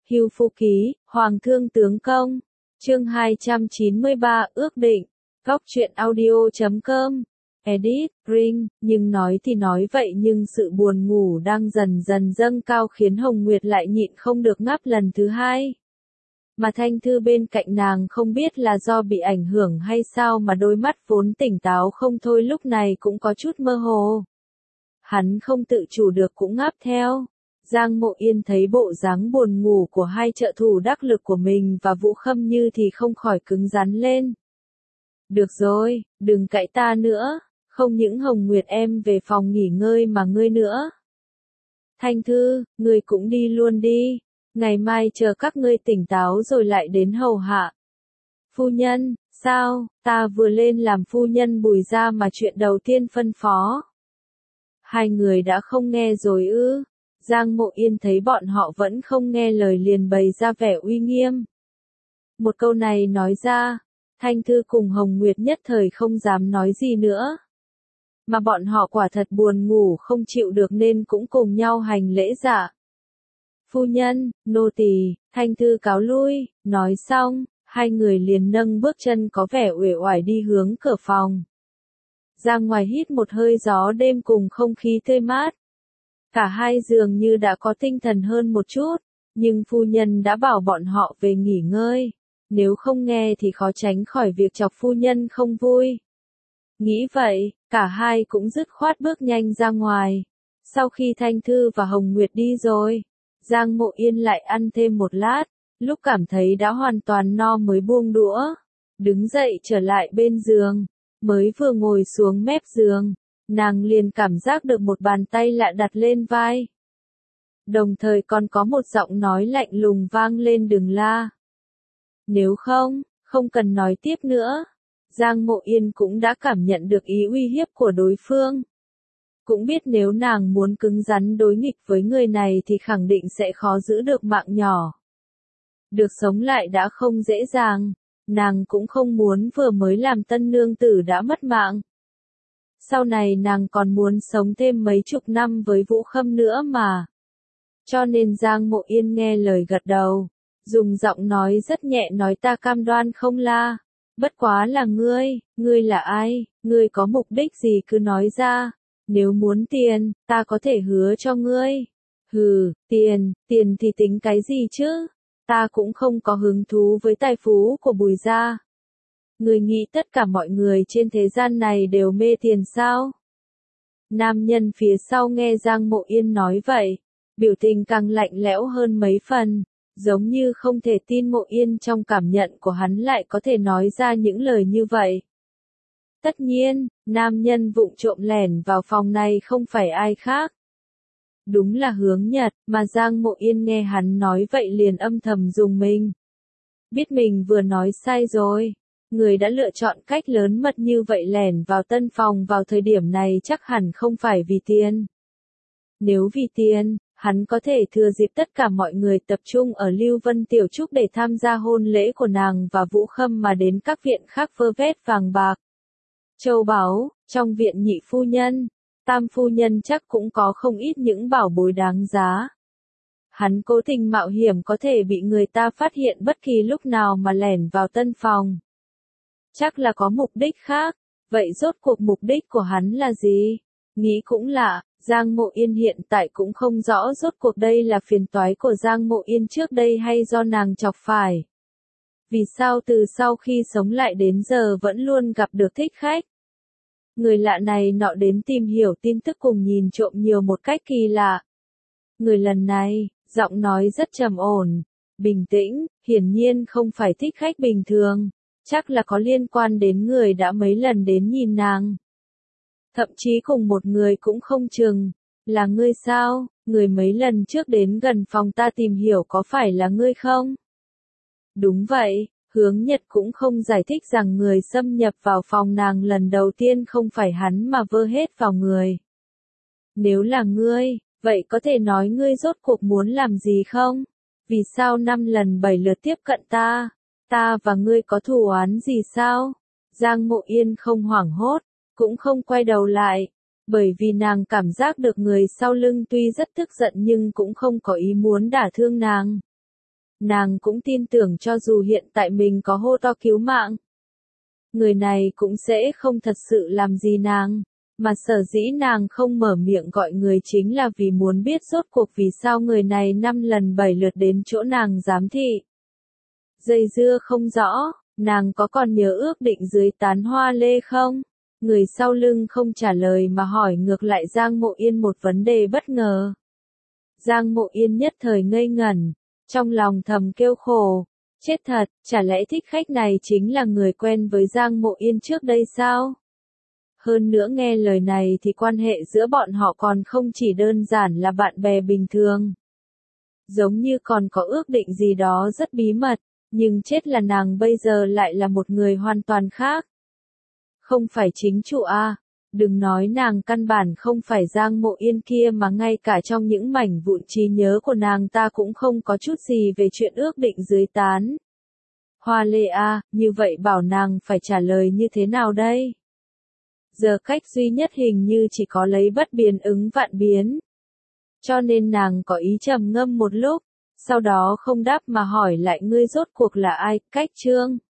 Hưu Phu Ký, Hoàng Thương Tướng Công. Chương 293 ước định. Góc truyện audio.com. Edit, Ring, nhưng nói thì nói vậy nhưng sự buồn ngủ đang dần dần dâng cao khiến Hồng Nguyệt lại nhịn không được ngáp lần thứ hai. Mà Thanh Thư bên cạnh nàng không biết là do bị ảnh hưởng hay sao mà đôi mắt vốn tỉnh táo không thôi lúc này cũng có chút mơ hồ. Hắn không tự chủ được cũng ngáp theo. Giang Mộ Yên thấy bộ dáng buồn ngủ của hai trợ thủ đắc lực của mình và Vũ Khâm Như thì không khỏi cứng rắn lên. Được rồi, đừng cãi ta nữa, không những Hồng Nguyệt em về phòng nghỉ ngơi mà ngươi nữa. Thanh Thư, ngươi cũng đi luôn đi, ngày mai chờ các ngươi tỉnh táo rồi lại đến hầu hạ. Phu nhân, sao, ta vừa lên làm phu nhân Bùi gia mà chuyện đầu tiên phân phó. Hai người đã không nghe rồi ư? Giang Mộ Yên thấy bọn họ vẫn không nghe lời liền bày ra vẻ uy nghiêm. Một câu này nói ra, Thanh Thư cùng Hồng Nguyệt nhất thời không dám nói gì nữa. Mà bọn họ quả thật buồn ngủ không chịu được nên cũng cùng nhau hành lễ dạ. Phu nhân, nô tỳ, Thanh Thư cáo lui, nói xong, hai người liền nâng bước chân có vẻ uể oải đi hướng cửa phòng. Ra ngoài hít một hơi gió đêm cùng không khí tươi mát. Cả hai dường như đã có tinh thần hơn một chút, nhưng phu nhân đã bảo bọn họ về nghỉ ngơi. Nếu không nghe thì khó tránh khỏi việc chọc phu nhân không vui. Nghĩ vậy, cả hai cũng dứt khoát bước nhanh ra ngoài. Sau khi Thanh Thư và Hồng Nguyệt đi rồi, Giang Mộ Yên lại ăn thêm một lát, lúc cảm thấy đã hoàn toàn no mới buông đũa. Đứng dậy trở lại bên giường, mới vừa ngồi xuống mép giường, nàng liền cảm giác được một bàn tay lạ đặt lên vai. Đồng thời còn có một giọng nói lạnh lùng vang lên đừng la. Nếu không, không cần nói tiếp nữa. Giang Mộ Yên cũng đã cảm nhận được ý uy hiếp của đối phương. Cũng biết nếu nàng muốn cứng rắn đối nghịch với người này thì khẳng định sẽ khó giữ được mạng nhỏ. Được sống lại đã không dễ dàng, nàng cũng không muốn vừa mới làm tân nương tử đã mất mạng. Sau này nàng còn muốn sống thêm mấy chục năm với Vũ Khâm nữa mà. Cho nên Giang Mộ Yên nghe lời gật đầu, dùng giọng nói rất nhẹ nói ta cam đoan không la. Bất quá là ngươi là ai, ngươi có mục đích gì cứ nói ra, nếu muốn tiền, ta có thể hứa cho ngươi. Hừ, tiền thì tính cái gì chứ, ta cũng không có hứng thú với tài phú của Bùi gia. Ngươi nghĩ tất cả mọi người trên thế gian này đều mê tiền sao? Nam nhân phía sau nghe Giang Mộ Yên nói vậy, biểu tình càng lạnh lẽo hơn mấy phần. Giống như không thể tin Mộ Yên trong cảm nhận của hắn lại có thể nói ra những lời như vậy. Tất nhiên, nam nhân vụng trộm lẻn vào phòng này không phải ai khác. Đúng là Hướng Nhật, mà Giang Mộ Yên nghe hắn nói vậy liền âm thầm dùng mình. Biết mình vừa nói sai rồi, người đã lựa chọn cách lớn mật như vậy lẻn vào tân phòng vào thời điểm này chắc hẳn không phải vì tiền. Nếu vì tiền, hắn có thể thừa dịp tất cả mọi người tập trung ở Lưu Vân Tiểu Trúc để tham gia hôn lễ của nàng và Vũ Khâm mà đến các viện khác vơ vét vàng bạc. Châu báu, trong viện nhị phu nhân, tam phu nhân chắc cũng có không ít những bảo bối đáng giá. Hắn cố tình mạo hiểm có thể bị người ta phát hiện bất kỳ lúc nào mà lẻn vào tân phòng. Chắc là có mục đích khác, vậy rốt cuộc mục đích của hắn là gì? Nghĩ cũng lạ. Giang Mộ Yên hiện tại cũng không rõ rốt cuộc đây là phiền toái của Giang Mộ Yên trước đây hay do nàng chọc phải. Vì sao từ sau khi sống lại đến giờ vẫn luôn gặp được thích khách? Người lạ này nọ đến tìm hiểu tin tức cùng nhìn trộm nhiều một cách kỳ lạ. Người lần này, giọng nói rất trầm ổn, bình tĩnh, hiển nhiên không phải thích khách bình thường, chắc là có liên quan đến người đã mấy lần đến nhìn nàng. Thậm chí cùng một người cũng không chừng, là ngươi sao, người mấy lần trước đến gần phòng ta tìm hiểu có phải là ngươi không? Đúng vậy, Hướng Nhật cũng không giải thích rằng người xâm nhập vào phòng nàng lần đầu tiên không phải hắn mà vơ hết vào người. Nếu là ngươi, vậy có thể nói ngươi rốt cuộc muốn làm gì không? Vì sao 5 lần 7 lượt tiếp cận ta? Ta và ngươi có thù oán gì sao? Giang Mộ Yên không hoảng hốt, cũng không quay đầu lại, bởi vì nàng cảm giác được người sau lưng tuy rất tức giận nhưng cũng không có ý muốn đả thương nàng. nàng cũng tin tưởng cho dù hiện tại mình có hô to cứu mạng, người này cũng sẽ không thật sự làm gì nàng, mà sở dĩ nàng không mở miệng gọi người chính là vì muốn biết rốt cuộc vì sao người này 5 lần 7 lượt đến chỗ nàng giám thị. Dây dưa không rõ, nàng có còn nhớ ước định dưới tán hoa lê không? Người sau lưng không trả lời mà hỏi ngược lại Giang Mộ Yên một vấn đề bất ngờ. Giang Mộ Yên nhất thời ngây ngẩn, trong lòng thầm kêu khổ. Chết thật, chả lẽ thích khách này chính là người quen với Giang Mộ Yên trước đây sao? Hơn nữa nghe lời này thì quan hệ giữa bọn họ còn không chỉ đơn giản là bạn bè bình thường. Giống như còn có ước định gì đó rất bí mật, nhưng chết là nàng bây giờ lại là một người hoàn toàn khác. Không phải chính chủ à, đừng nói nàng căn bản không phải Giang Mộ Yên kia mà ngay cả trong những mảnh vụn trí nhớ của nàng ta cũng không có chút gì về chuyện ước định dưới tán hoa lê à, như vậy bảo nàng phải trả lời như thế nào đây? Giờ cách duy nhất hình như chỉ có lấy bất biến ứng vạn biến. Cho nên nàng có ý trầm ngâm một lúc, sau đó không đáp mà hỏi lại ngươi rốt cuộc là ai, Cách Trương.